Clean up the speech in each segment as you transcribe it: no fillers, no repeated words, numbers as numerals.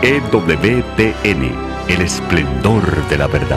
EWTN, el esplendor de la verdad.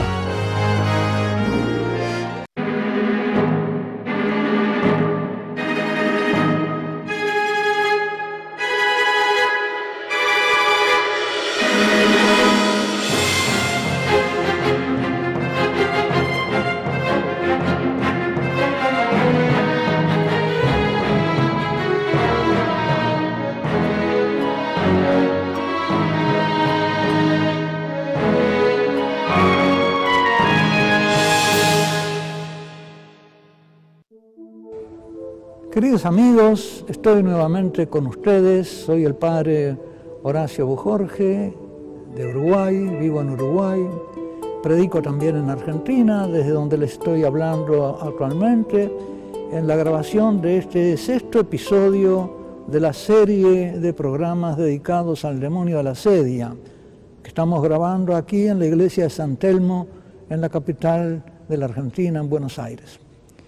Queridos amigos, estoy nuevamente con ustedes. Soy el padre Horacio Bujorge de Uruguay, vivo en Uruguay, predico también en Argentina, desde donde les estoy hablando actualmente, en la grabación de este sexto episodio de la serie de programas dedicados al demonio de la sedia, que estamos grabando aquí en la iglesia de San Telmo, en la capital de la Argentina, en Buenos Aires.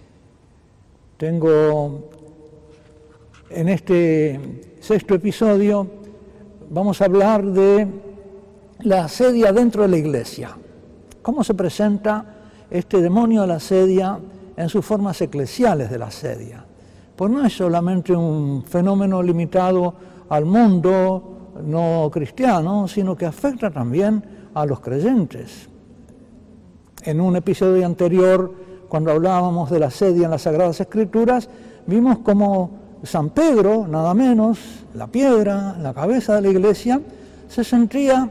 En este sexto episodio vamos a hablar de la asedia dentro de la iglesia. ¿Cómo se presenta este demonio de la asedia en sus formas eclesiales de la asedia? Pues no es solamente un fenómeno limitado al mundo no cristiano, sino que afecta también a los creyentes. En un episodio anterior, cuando hablábamos de la asedia en las Sagradas Escrituras, vimos cómo San Pedro, nada menos, la piedra, la cabeza de la iglesia, se sentía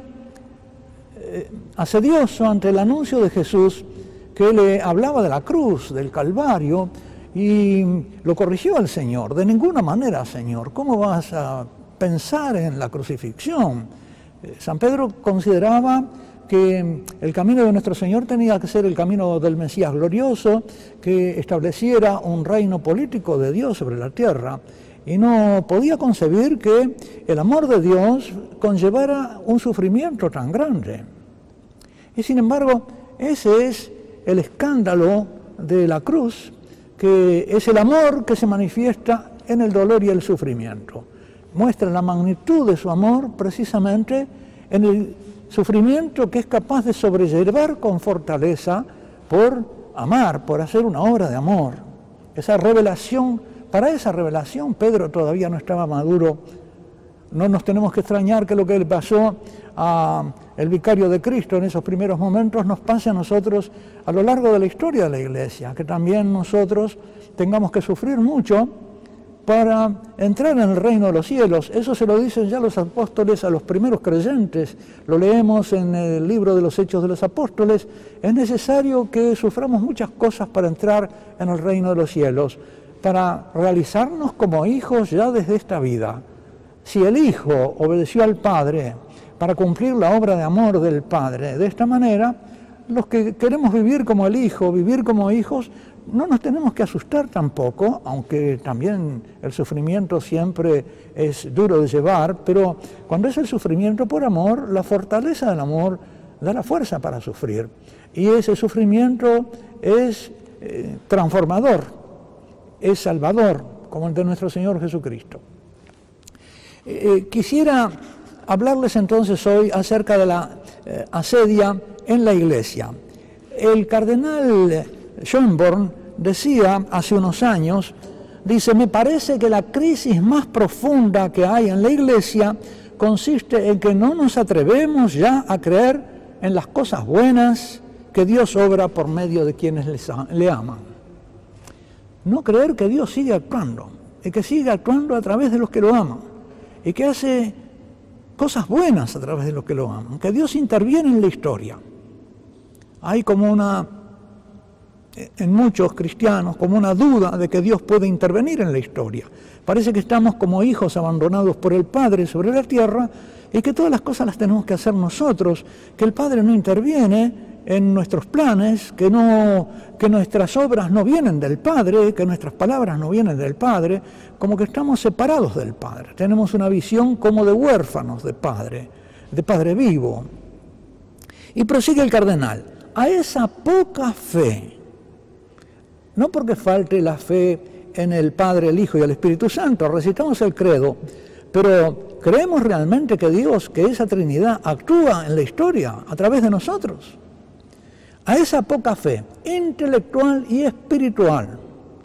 asedioso ante el anuncio de Jesús, que le hablaba de la cruz, del Calvario, y lo corrigió al Señor. De ninguna manera, Señor, ¿cómo vas a pensar en la crucifixión? San Pedro consideraba que el camino de nuestro Señor tenía que ser el camino del Mesías glorioso, que estableciera un reino político de Dios sobre la tierra, y no podía concebir que el amor de Dios conllevara un sufrimiento tan grande. Y sin embargo, ese es el escándalo de la cruz, que es el amor que se manifiesta en el dolor y el sufrimiento. Muestra la magnitud de su amor precisamente en el sufrimiento que es capaz de sobrellevar con fortaleza por amar, por hacer una obra de amor. Esa revelación, para esa revelación Pedro todavía no estaba maduro. No nos tenemos que extrañar que lo que le pasó al vicario de Cristo en esos primeros momentos nos pase a nosotros a lo largo de la historia de la iglesia, que también nosotros tengamos que sufrir mucho para entrar en el reino de los cielos. Eso se lo dicen ya los apóstoles a los primeros creyentes. Lo leemos en el libro de los Hechos de los Apóstoles. Es necesario que suframos muchas cosas para entrar en el reino de los cielos, para realizarnos como hijos ya desde esta vida. Si el Hijo obedeció al Padre para cumplir la obra de amor del Padre, de esta manera, los que queremos vivir como el Hijo, vivir como hijos, no nos tenemos que asustar tampoco, aunque también el sufrimiento siempre es duro de llevar, pero cuando es el sufrimiento por amor, la fortaleza del amor da la fuerza para sufrir. Y ese sufrimiento es transformador, es salvador, como el de nuestro Señor Jesucristo. Quisiera hablarles entonces hoy acerca de la asedia en la iglesia. El cardenal Schönborn decía hace unos años, dice: me parece que la crisis más profunda que hay en la iglesia consiste en que no nos atrevemos ya a creer en las cosas buenas que Dios obra por medio de quienes le aman. No creer que Dios sigue actuando, y que sigue actuando a través de los que lo aman, y que hace cosas buenas a través de los que lo aman, que Dios interviene en la historia. Hay como en muchos cristianos, como una duda de que Dios puede intervenir en la historia. Parece que estamos como hijos abandonados por el Padre sobre la tierra y que todas las cosas las tenemos que hacer nosotros, que el Padre no interviene en nuestros planes, que nuestras obras no vienen del Padre, que nuestras palabras no vienen del Padre, como que estamos separados del Padre. Tenemos una visión como de huérfanos de Padre vivo. Y prosigue el cardenal: a esa poca fe, no porque falte la fe en el Padre, el Hijo y el Espíritu Santo, recitamos el credo, pero ¿creemos realmente que Dios, que esa Trinidad actúa en la historia a través de nosotros? A esa poca fe intelectual y espiritual,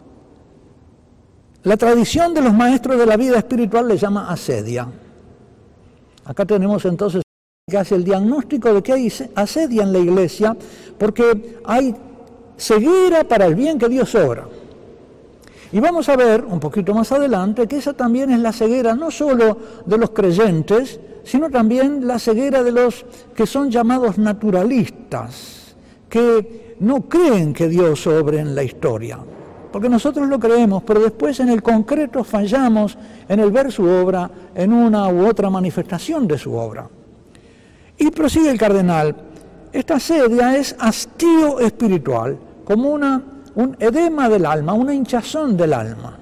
la tradición de los maestros de la vida espiritual le llama asedia. Acá tenemos entonces que hace el diagnóstico de que hay asedia en la iglesia, porque hay ceguera para el bien que Dios obra. Y vamos a ver un poquito más adelante que esa también es la ceguera no solo de los creyentes, sino también la ceguera de los que son llamados naturalistas, que no creen que Dios obre en la historia. Porque nosotros lo creemos, pero después en el concreto fallamos en el ver su obra en una u otra manifestación de su obra. Y prosigue el cardenal, esta asedia es hastío espiritual, como un edema del alma, una hinchazón del alma.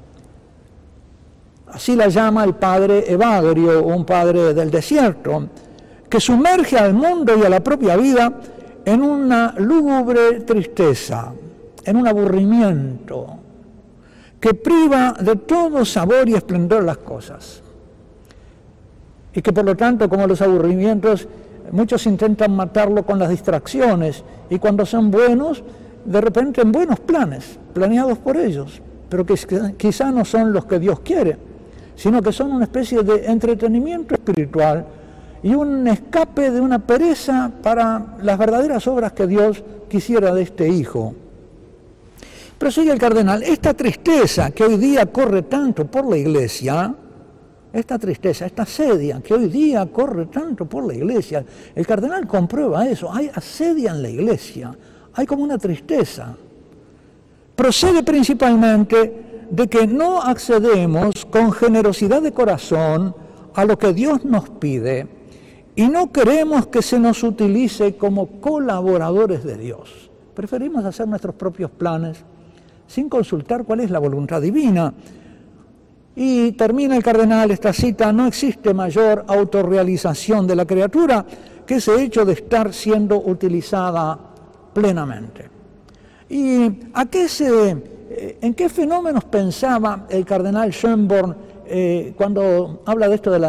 Así la llama el padre Evagrio, un padre del desierto, que sumerge al mundo y a la propia vida en una lúgubre tristeza, en un aburrimiento que priva de todo sabor y esplendor las cosas. Y que por lo tanto, como los aburrimientos, muchos intentan matarlo con las distracciones, y cuando son buenos, de repente en buenos planes, planeados por ellos, pero que quizá no son los que Dios quiere, sino que son una especie de entretenimiento espiritual y un escape de una pereza para las verdaderas obras que Dios quisiera de este Hijo. Prosigue el cardenal, esta tristeza que hoy día corre tanto por la iglesia, esta tristeza, esta asedia que hoy día corre tanto por la iglesia, el cardenal comprueba eso, hay asedia en la iglesia, hay como una tristeza. Procede principalmente de que no accedemos con generosidad de corazón a lo que Dios nos pide y no queremos que se nos utilice como colaboradores de Dios. Preferimos hacer nuestros propios planes sin consultar cuál es la voluntad divina. Y termina el cardenal esta cita, no existe mayor autorrealización de la criatura que ese hecho de estar siendo utilizada plenamente. ¿Y en qué fenómenos pensaba el cardenal Schönborn cuando habla de esto de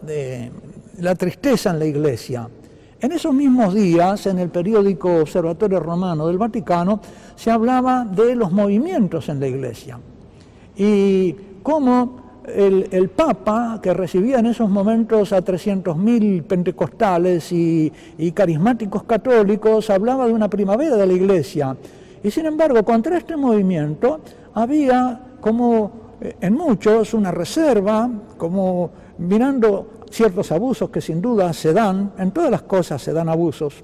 la tristeza en la iglesia? En esos mismos días, en el periódico Observatorio Romano del Vaticano, se hablaba de los movimientos en la iglesia y cómo el Papa, que recibía en esos momentos a 300.000 pentecostales y carismáticos católicos, hablaba de una primavera de la iglesia. Y sin embargo, contra este movimiento había como en muchos una reserva, como mirando ciertos abusos que sin duda se dan, en todas las cosas se dan abusos,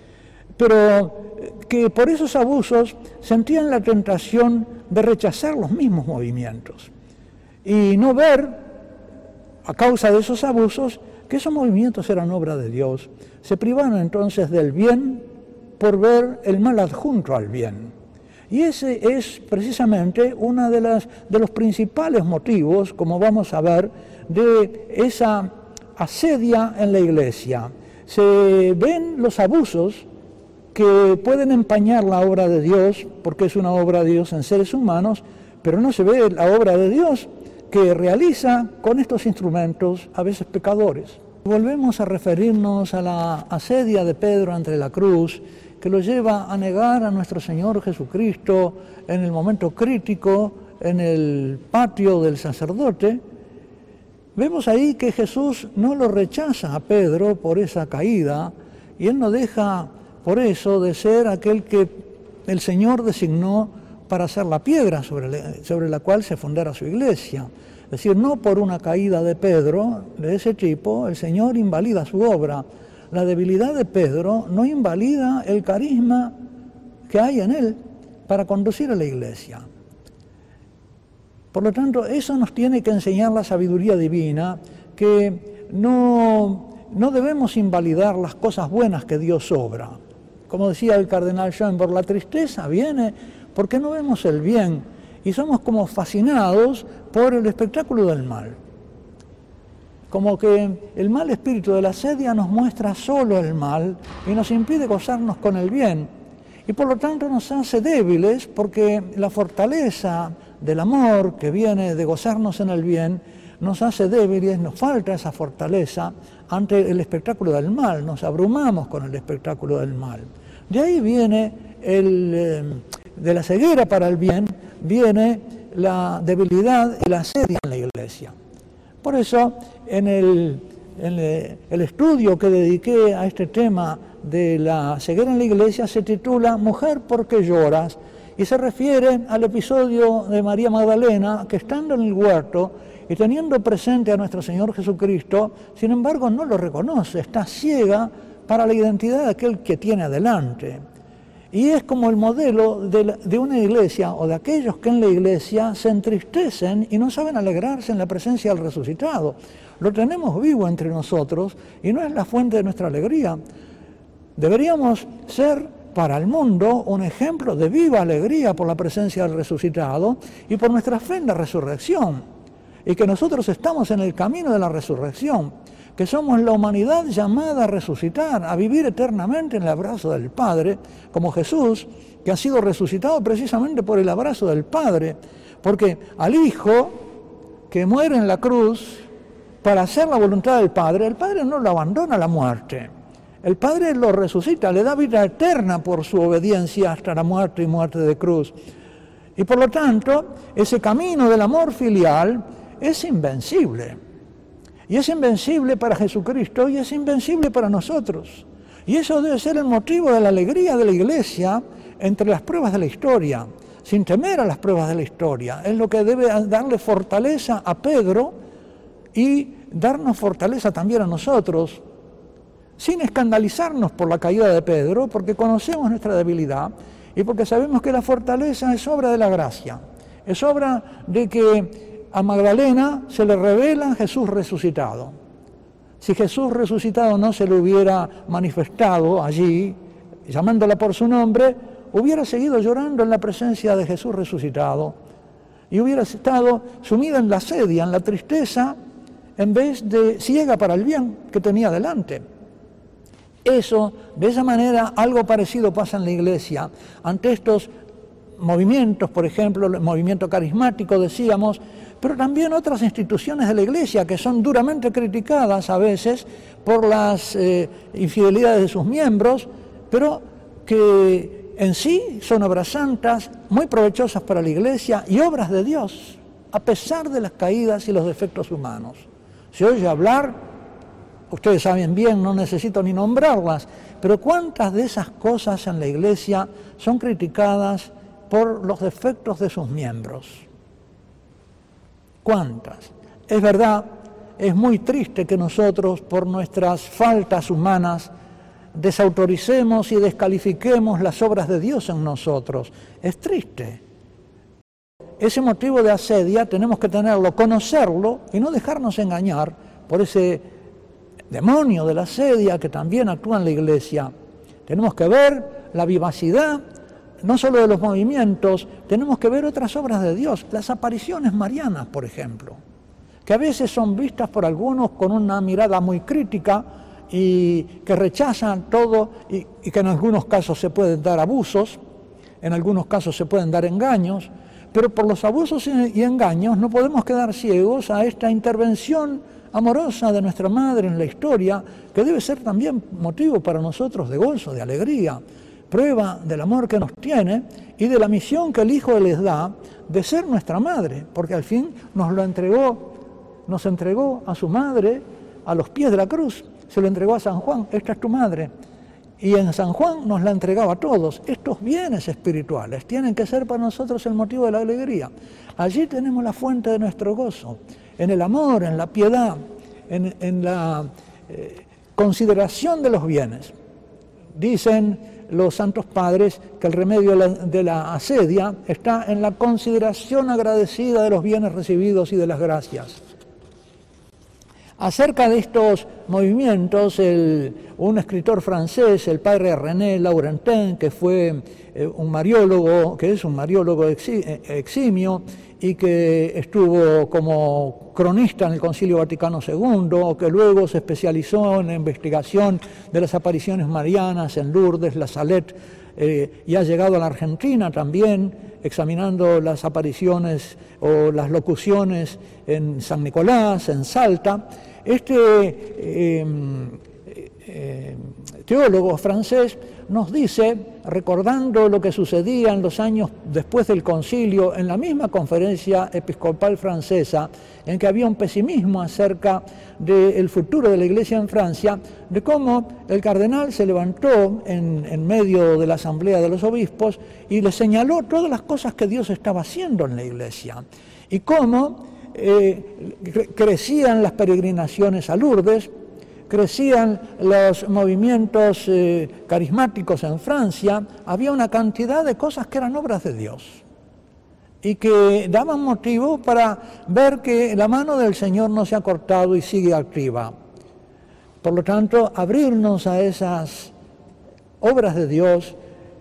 pero que por esos abusos sentían la tentación de rechazar los mismos movimientos y no ver, a causa de esos abusos, que esos movimientos eran obra de Dios. Se privaron entonces del bien por ver el mal adjunto al bien. Y ese es precisamente uno de los principales motivos, como vamos a ver, de esa asedia en la iglesia. Se ven los abusos que pueden empañar la obra de Dios, porque es una obra de Dios en seres humanos, pero no se ve la obra de Dios que realiza con estos instrumentos, a veces pecadores. Volvemos a referirnos a la asedia de Pedro ante la cruz, que lo lleva a negar a nuestro Señor Jesucristo en el momento crítico, en el patio del sacerdote. Vemos ahí que Jesús no lo rechaza a Pedro por esa caída, y él no deja por eso de ser aquel que el Señor designó para ser la piedra sobre la cual se fundara su iglesia. Es decir, no por una caída de Pedro, de ese tipo, el Señor invalida su obra. La debilidad de Pedro no invalida el carisma que hay en él para conducir a la iglesia. Por lo tanto, eso nos tiene que enseñar la sabiduría divina, que no debemos invalidar las cosas buenas que Dios obra. Como decía el cardenal Schönborn, la tristeza viene porque no vemos el bien y somos como fascinados por el espectáculo del mal. Como que el mal espíritu de la asedia nos muestra solo el mal y nos impide gozarnos con el bien. Y por lo tanto nos hace débiles, porque la fortaleza del amor que viene de gozarnos en el bien nos hace débiles, nos falta esa fortaleza ante el espectáculo del mal, nos abrumamos con el espectáculo del mal. De ahí viene, de la ceguera para el bien, viene la debilidad y la asedia en la iglesia. Por eso, en el estudio que dediqué a este tema de la ceguera en la iglesia se titula Mujer, ¿por qué lloras? Y se refiere al episodio de María Magdalena, que estando en el huerto y teniendo presente a nuestro Señor Jesucristo, sin embargo no lo reconoce, está ciega para la identidad de aquel que tiene adelante. Y es como el modelo de una iglesia o de aquellos que en la iglesia se entristecen y no saben alegrarse en la presencia del resucitado. Lo tenemos vivo entre nosotros y no es la fuente de nuestra alegría. Deberíamos ser para el mundo un ejemplo de viva alegría por la presencia del resucitado y por nuestra fe en la resurrección. Y que nosotros estamos en el camino de la resurrección, que somos la humanidad llamada a resucitar, a vivir eternamente en el abrazo del Padre, como Jesús, que ha sido resucitado precisamente por el abrazo del Padre, porque al Hijo que muere en la cruz para hacer la voluntad del Padre, el Padre no lo abandona a la muerte. El Padre lo resucita, le da vida eterna por su obediencia hasta la muerte y muerte de cruz. Y por lo tanto, ese camino del amor filial es invencible. Y es invencible para Jesucristo y es invencible para nosotros. Y eso debe ser el motivo de la alegría de la iglesia entre las pruebas de la historia, sin temer a las pruebas de la historia. Es lo que debe darle fortaleza a Pedro y darnos fortaleza también a nosotros, sin escandalizarnos por la caída de Pedro, porque conocemos nuestra debilidad y porque sabemos que la fortaleza es obra de la gracia, es obra de que a Magdalena se le revela Jesús resucitado. Si Jesús resucitado no se le hubiera manifestado allí, llamándola por su nombre, hubiera seguido llorando en la presencia de Jesús resucitado y hubiera estado sumida en la asedia, en la tristeza, en vez de ciega para el bien que tenía delante. Eso, de esa manera, algo parecido pasa en la iglesia. Ante estos movimientos, por ejemplo, el movimiento carismático, decíamos, pero también otras instituciones de la iglesia que son duramente criticadas a veces por las infidelidades de sus miembros, pero que en sí son obras santas, muy provechosas para la iglesia y obras de Dios, a pesar de las caídas y los defectos humanos. Se oye hablar, ustedes saben bien, no necesito ni nombrarlas, pero ¿cuántas de esas cosas en la iglesia son criticadas por los defectos de sus miembros? ¿Cuántas? Es verdad, es muy triste que nosotros, por nuestras faltas humanas, desautoricemos y descalifiquemos las obras de Dios en nosotros. Es triste. Ese motivo de asedia tenemos que tenerlo, conocerlo y no dejarnos engañar por ese demonio de la asedia que también actúa en la iglesia. Tenemos que ver la vivacidad, no solo de los movimientos, tenemos que ver otras obras de Dios, las apariciones marianas, por ejemplo, que a veces son vistas por algunos con una mirada muy crítica y que rechazan todo y que en algunos casos se pueden dar abusos, en algunos casos se pueden dar engaños, pero por los abusos y engaños no podemos quedar ciegos a esta intervención amorosa de nuestra Madre en la historia, que debe ser también motivo para nosotros de gozo, de alegría, prueba del amor que nos tiene y de la misión que el Hijo les da de ser nuestra Madre, porque al fin nos entregó a su Madre a los pies de la cruz, se lo entregó a San Juan, esta es tu Madre, y en San Juan nos la entregaba a todos. Estos bienes espirituales tienen que ser para nosotros el motivo de la alegría. Allí tenemos la fuente de nuestro gozo, en el amor, en la piedad, en la consideración de los bienes. Dicen los santos padres que el remedio de la asedia está en la consideración agradecida de los bienes recibidos y de las gracias. Acerca de estos movimientos, un escritor francés, el padre René Laurentin, que fue un mariólogo, que es un mariólogo eximio y que estuvo como cronista en el Concilio Vaticano II, que luego se especializó en la investigación de las apariciones marianas en Lourdes, La Salette, y ha llegado a la Argentina también, examinando las apariciones o las locuciones en San Nicolás, en Salta. Este teólogo francés nos dice, recordando lo que sucedía en los años después del concilio, en la misma conferencia episcopal francesa, en que había un pesimismo acerca del futuro de la Iglesia en Francia, de cómo el cardenal se levantó en medio de la asamblea de los obispos y le señaló todas las cosas que Dios estaba haciendo en la Iglesia, y cómo crecían las peregrinaciones a Lourdes, crecían los movimientos carismáticos en Francia, había una cantidad de cosas que eran obras de Dios y que daban motivo para ver que la mano del Señor no se ha cortado y sigue activa. Por lo tanto, abrirnos a esas obras de Dios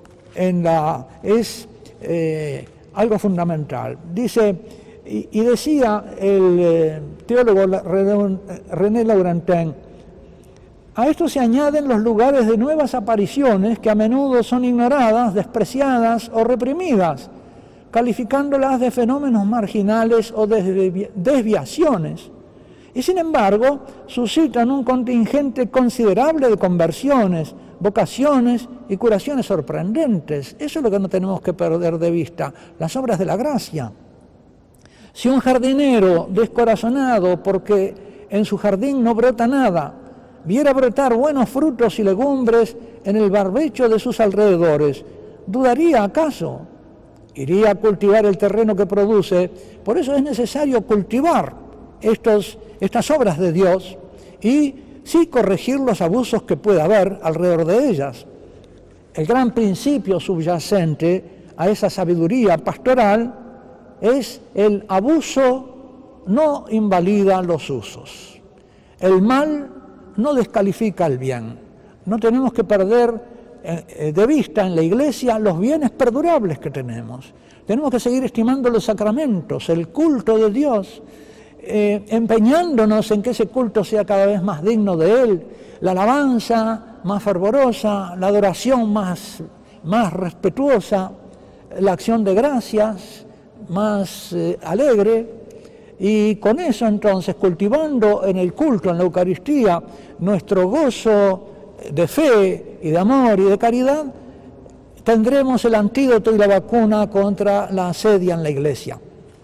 es algo fundamental. Dice, y decía el teólogo René Laurentin, a esto se añaden los lugares de nuevas apariciones que a menudo son ignoradas, despreciadas o reprimidas, calificándolas de fenómenos marginales o de desviaciones. Y sin embargo, suscitan un contingente considerable de conversiones, vocaciones y curaciones sorprendentes. Eso es lo que no tenemos que perder de vista, las obras de la gracia. Si un jardinero descorazonado porque en su jardín no brota nada, viera brotar buenos frutos y legumbres en el barbecho de sus alrededores, ¿dudaría acaso? Iría a cultivar el terreno que produce. Por eso es necesario cultivar estas obras de Dios y sí corregir los abusos que pueda haber alrededor de ellas. El gran principio subyacente a esa sabiduría pastoral es el abuso no invalida los usos. El mal no descalifica el bien. No tenemos que perder de vista en la Iglesia los bienes perdurables que tenemos. Tenemos que seguir estimando los sacramentos, el culto de Dios, empeñándonos en que ese culto sea cada vez más digno de Él, la alabanza más fervorosa, la adoración más respetuosa, la acción de gracias más alegre. Y con eso entonces, cultivando en el culto, en la Eucaristía, nuestro gozo de fe y de amor y de caridad, tendremos el antídoto y la vacuna contra la asedia en la Iglesia.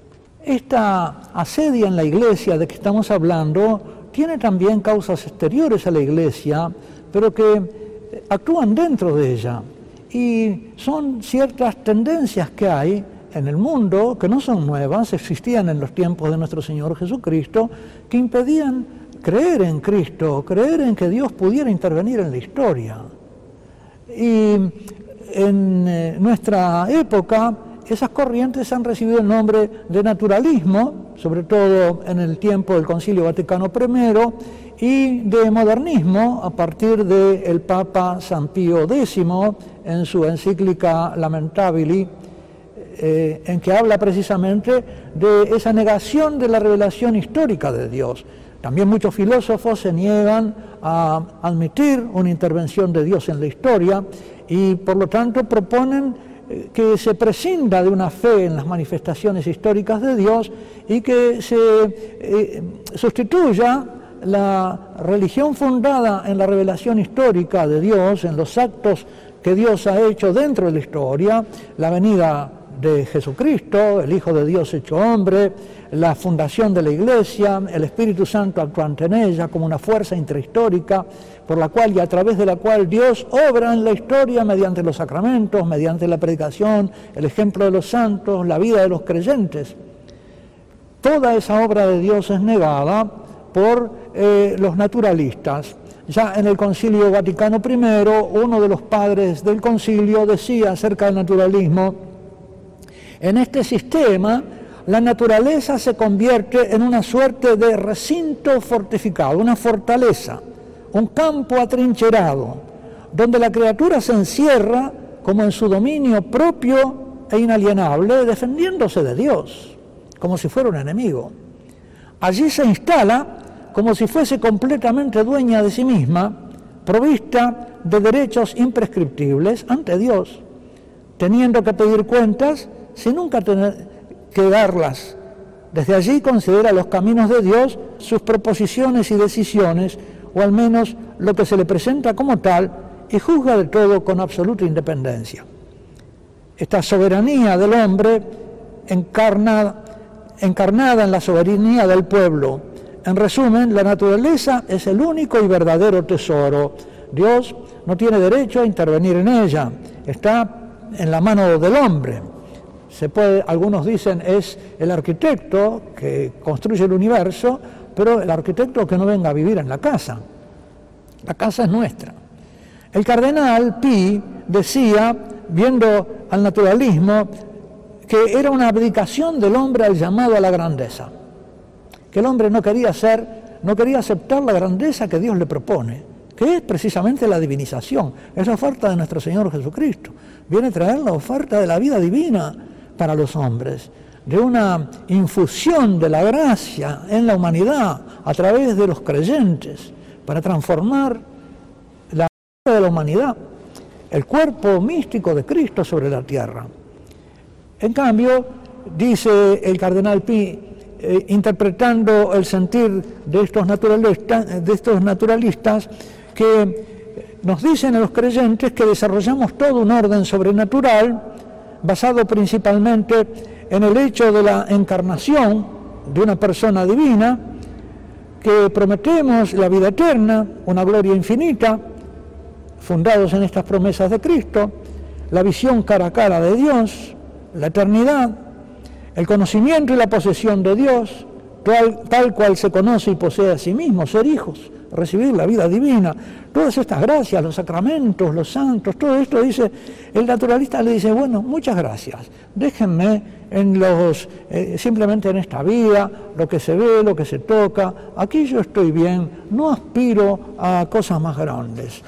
Esta asedia en la Iglesia de que estamos hablando tiene también causas exteriores a la Iglesia, pero que actúan dentro de ella. Y son ciertas tendencias que hay en el mundo, que no son nuevas, existían en los tiempos de nuestro Señor Jesucristo, que impedían creer en Cristo, creer en que Dios pudiera intervenir en la historia. Y en nuestra época, esas corrientes han recibido el nombre de naturalismo, sobre todo en el tiempo del Concilio Vaticano I, y de modernismo a partir del Papa San Pío X en su encíclica Lamentabili, en que habla precisamente de esa negación de la revelación histórica de Dios. También muchos filósofos se niegan a admitir una intervención de Dios en la historia y por lo tanto proponen que se prescinda de una fe en las manifestaciones históricas de Dios y que se sustituya la religión fundada en la revelación histórica de Dios, en los actos que Dios ha hecho dentro de la historia, la venida de Jesucristo, el Hijo de Dios hecho hombre, la fundación de la Iglesia, el Espíritu Santo actuante en ella como una fuerza intrahistórica por la cual y a través de la cual Dios obra en la historia mediante los sacramentos, mediante la predicación, el ejemplo de los santos, la vida de los creyentes. Toda esa obra de Dios es negada por los naturalistas. Ya en el Concilio Vaticano I, uno de los padres del concilio decía acerca del naturalismo: en este sistema, la naturaleza se convierte en una suerte de recinto fortificado, una fortaleza, un campo atrincherado, donde la criatura se encierra como en su dominio propio e inalienable, defendiéndose de Dios, como si fuera un enemigo. Allí se instala como si fuese completamente dueña de sí misma, provista de derechos imprescriptibles ante Dios, teniendo que pedir cuentas sin nunca tener que darlas. Desde allí considera los caminos de Dios, sus proposiciones y decisiones, o al menos lo que se le presenta como tal, y juzga de todo con absoluta independencia. Esta soberanía del hombre encarnada en la soberanía del pueblo. En resumen, la naturaleza es el único y verdadero tesoro. Dios no tiene derecho a intervenir en ella, está en la mano del hombre. Algunos dicen es el arquitecto que construye el universo, pero el arquitecto que no venga a vivir en la casa. La casa es nuestra. El cardenal Pi decía, viendo al naturalismo, que era una abdicación del hombre al llamado a la grandeza, que el hombre no quería aceptar la grandeza que Dios le propone, que es precisamente la divinización, es la oferta de nuestro Señor Jesucristo. Viene a traer la oferta de la vida divina para los hombres, de una infusión de la gracia en la humanidad a través de los creyentes, para transformar la vida de la humanidad, el cuerpo místico de Cristo sobre la tierra. En cambio, dice el cardenal Pi, interpretando el sentir de estos naturalistas, que nos dicen a los creyentes que desarrollamos todo un orden sobrenatural basado principalmente en el hecho de la encarnación de una persona divina, que prometemos la vida eterna, una gloria infinita, fundados en estas promesas de Cristo, la visión cara a cara de Dios, la eternidad, el conocimiento y la posesión de Dios, tal cual se conoce y posee a sí mismo, ser hijos, recibir la vida divina, todas estas gracias, los sacramentos, los santos, todo esto, dice, el naturalista le dice, bueno, muchas gracias, déjenme simplemente en esta vida, lo que se ve, lo que se toca, aquí yo estoy bien, no aspiro a cosas más grandes.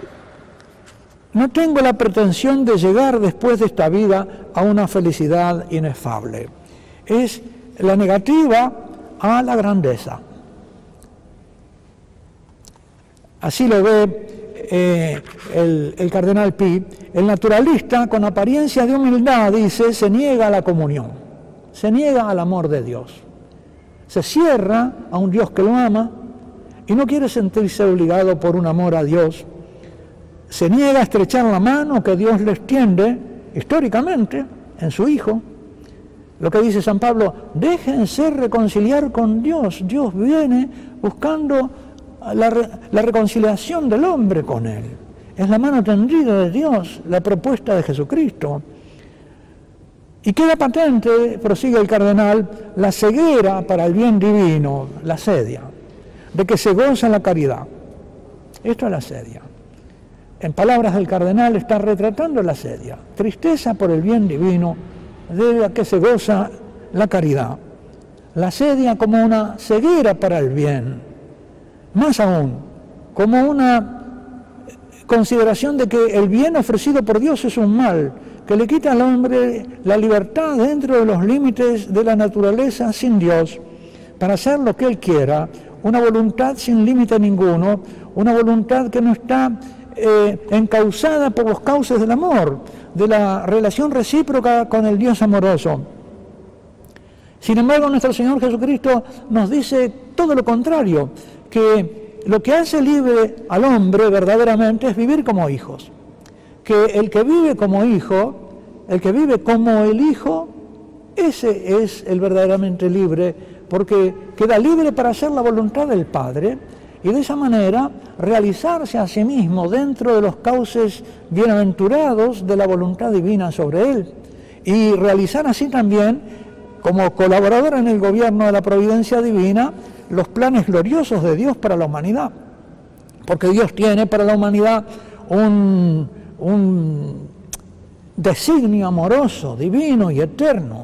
No tengo la pretensión de llegar después de esta vida a una felicidad inefable. Es la negativa a la grandeza. Así lo ve el cardenal Pi. El naturalista, con apariencia de humildad, dice, se niega a la comunión, se niega al amor de Dios, se cierra a un Dios que lo ama y no quiere sentirse obligado por un amor a Dios. Se niega a estrechar la mano que Dios le extiende históricamente en su Hijo. Lo que dice San Pablo, déjense reconciliar con Dios. Dios viene buscando la reconciliación del hombre con Él. Es la mano tendida de Dios, la propuesta de Jesucristo. Y queda patente, prosigue el cardenal, la ceguera para el bien divino, la sedia, de que se goza la caridad. Esto es la sedia. En palabras del cardenal está retratando la sedia, tristeza por el bien divino, de la que se goza la caridad. La sedia como una ceguera para el bien, más aún, como una consideración de que el bien ofrecido por Dios es un mal, que le quita al hombre la libertad dentro de los límites de la naturaleza sin Dios, para hacer lo que Él quiera, una voluntad sin límite ninguno, una voluntad que no está encauzada por los cauces del amor, de la relación recíproca con el Dios amoroso. Sin embargo, nuestro Señor Jesucristo nos dice todo lo contrario, que lo que hace libre al hombre verdaderamente es vivir como hijos, que el que vive como hijo, el que vive como el Hijo, ese es el verdaderamente libre, porque queda libre para hacer la voluntad del Padre y de esa manera realizarse a sí mismo dentro de los cauces bienaventurados de la voluntad divina sobre él, y realizar así también, como colaborador en el gobierno de la providencia divina, los planes gloriosos de Dios para la humanidad, porque Dios tiene para la humanidad un designio amoroso, divino y eterno,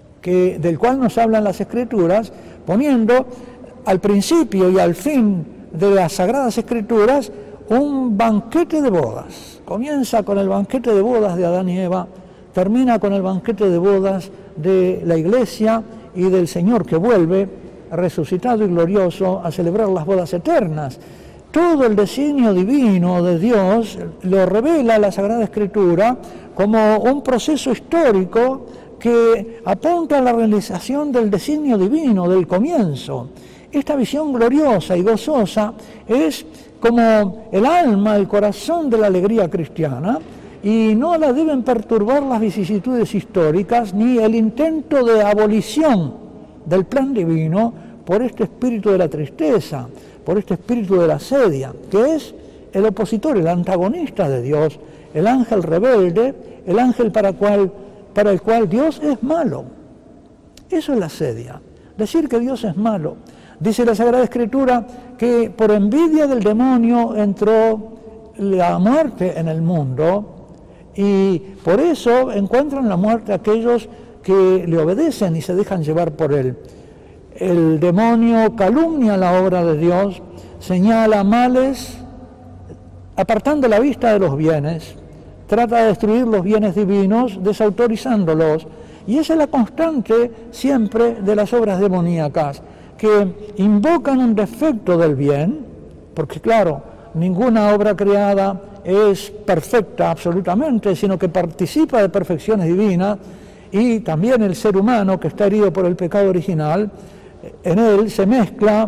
del cual nos hablan las Escrituras, poniendo al principio y al fin de las Sagradas Escrituras un banquete de bodas. Comienza con el banquete de bodas de Adán y Eva, termina con el banquete de bodas de la Iglesia y del Señor que vuelve resucitado y glorioso a celebrar las bodas eternas. Todo el designio divino de Dios lo revela la Sagrada Escritura como un proceso histórico que apunta a la realización del designio divino, del comienzo. Esta visión gloriosa y gozosa es como el alma, el corazón de la alegría cristiana, y no la deben perturbar las vicisitudes históricas ni el intento de abolición del plan divino por este espíritu de la tristeza, por este espíritu de la asedia, que es el opositor, el antagonista de Dios, el ángel rebelde, el ángel para el cual Dios es malo. Eso es la asedia, decir que Dios es malo. Dice la Sagrada Escritura que por envidia del demonio entró la muerte en el mundo, y por eso encuentran la muerte aquellos que le obedecen y se dejan llevar por él. El demonio calumnia la obra de Dios, señala males, apartando la vista de los bienes, trata de destruir los bienes divinos, desautorizándolos. Y esa es la constante siempre de las obras demoníacas, que invocan un defecto del bien, porque claro, ninguna obra creada es perfecta absolutamente, sino que participa de perfecciones divinas, y también el ser humano que está herido por el pecado original, en él se mezcla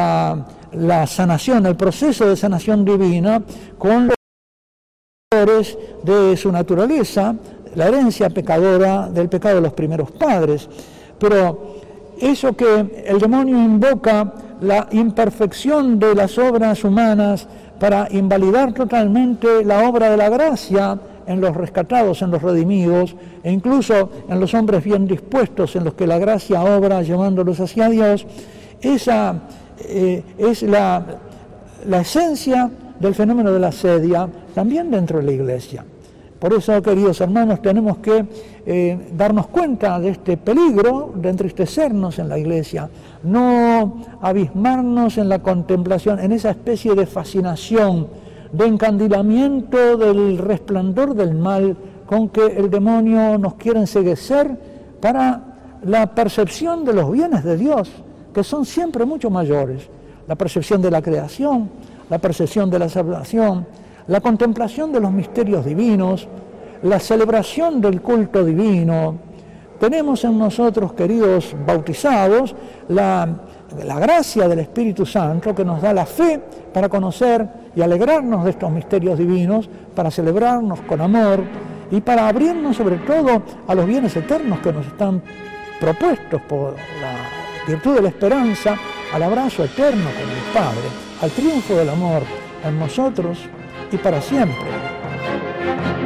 la sanación, el proceso de sanación divina con los valores de su naturaleza, la herencia pecadora del pecado de los primeros padres. Pero eso que el demonio invoca, la imperfección de las obras humanas para invalidar totalmente la obra de la gracia en los rescatados, en los redimidos, e incluso en los hombres bien dispuestos, en los que la gracia obra llevándolos hacia Dios, esa es la esencia del fenómeno de la asedia, también dentro de la Iglesia. Por eso, queridos hermanos, tenemos que darnos cuenta de este peligro de entristecernos en la Iglesia, no abismarnos en la contemplación, en esa especie de fascinación, de encandilamiento del resplandor del mal con que el demonio nos quiere enceguecer para la percepción de los bienes de Dios, que son siempre mucho mayores. La percepción de la creación, la percepción de la salvación, la contemplación de los misterios divinos, la celebración del culto divino. Tenemos en nosotros, queridos bautizados, la gracia del Espíritu Santo que nos da la fe para conocer y alegrarnos de estos misterios divinos, para celebrarnos con amor y para abrirnos sobre todo a los bienes eternos que nos están propuestos por la virtud de la esperanza, al abrazo eterno con el Padre, al triunfo del amor en nosotros y para siempre.